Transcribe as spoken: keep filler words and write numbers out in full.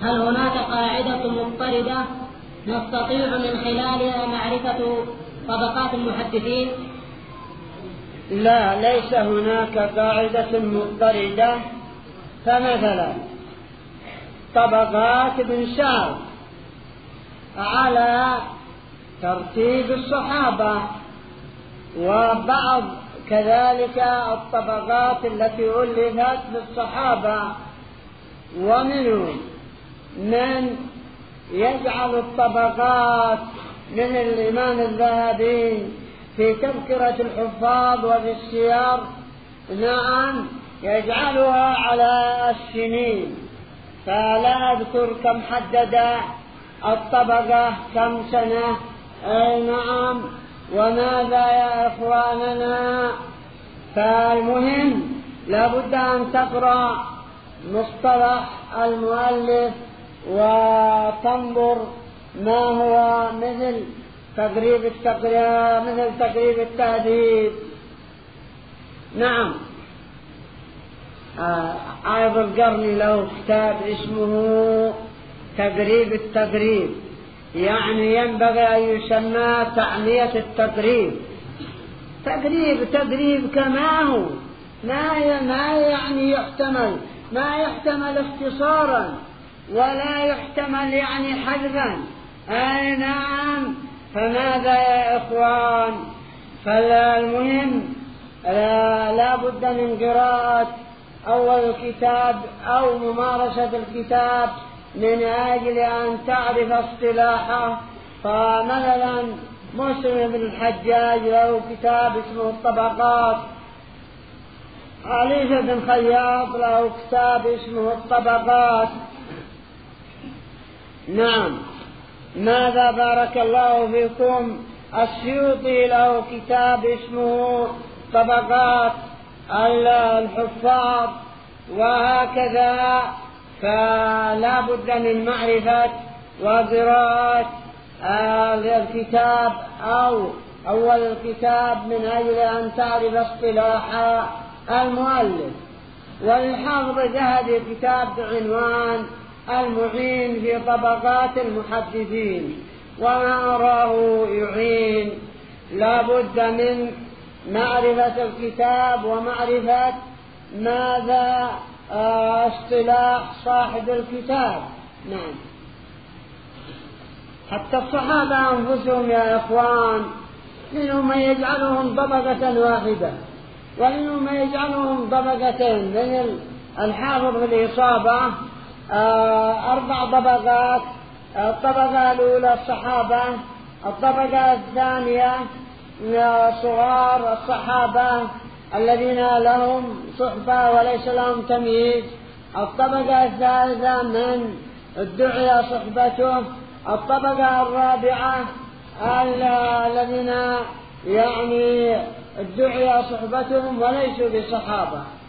هل هناك قاعدة مضطردة نستطيع من خلالها معرفة طبقات المحدثين؟ لا، ليس هناك قاعدة مضطردة. فمثلا طبقات ابن سعد على ترتيب الصحابة، وبعض كذلك الطبقات التي ألفت للصحابة، ومنهم من يجعل الطبقات من الإمام الذهبي في تذكرة الحفاظ وفي السير، نعم يجعلها على السنين، فلا أذكر كم حدد الطبقة كم سنة. أي نعم، وماذا يا إخواننا؟ فالمهم لابد أن تقرأ مصطلح المؤلف وتنظر ما هو مثل تقريب التقريب مثل تقريب التهذيب. نعم. عايض القرني له كتاب اسمه تقريب التقريب، يعني ينبغي أن يسمى تعمية التقريب. تقريب تقريب كما هو، ما ما يعني يحتمل ما يحتمل اختصارا ولا يحتمل يعني حذفا. أي نعم. فماذا يا إخوان؟ فالمهم لا, لا بد من قراءة أول الكتاب أو ممارسة الكتاب من أجل أن تعرف اصطلاحه. فمثلا مسلم بن الحجاج له كتاب اسمه الطبقات، علي بن خياط له كتاب اسمه الطبقات. نعم. ماذا بارك الله فيكم؟ السيوطي له كتاب اسمه طبقات الحفاظ، وهكذا. فلا بد من معرفة وقراءة الكتاب أو أول الكتاب من أجل أن تعرف اصطلاح المؤلف. والحافظ الذهبي كتاب بعنوان المعين في طبقات المحدثين، وما أراه يعين. لا بد من معرفة الكتاب ومعرفة ماذا اصطلاح صاحب الكتاب. نعم. حتى الصحابة أنفسهم يا إخوان منهم من يجعلهم طبقة واحدة، ومنهم من يجعلهم طبقتين. من الحافظ في الإصابة أربع طبقات: الطبقة الأولى الصحابة، الطبقة الثانية صغار الصحابة الذين لهم صحبة وليس لهم تمييز، الطبقة الثالثة من ادعي صحبته، الطبقة الرابعة الذين يعني ادعي صحبتهم وليسوا بصحابة.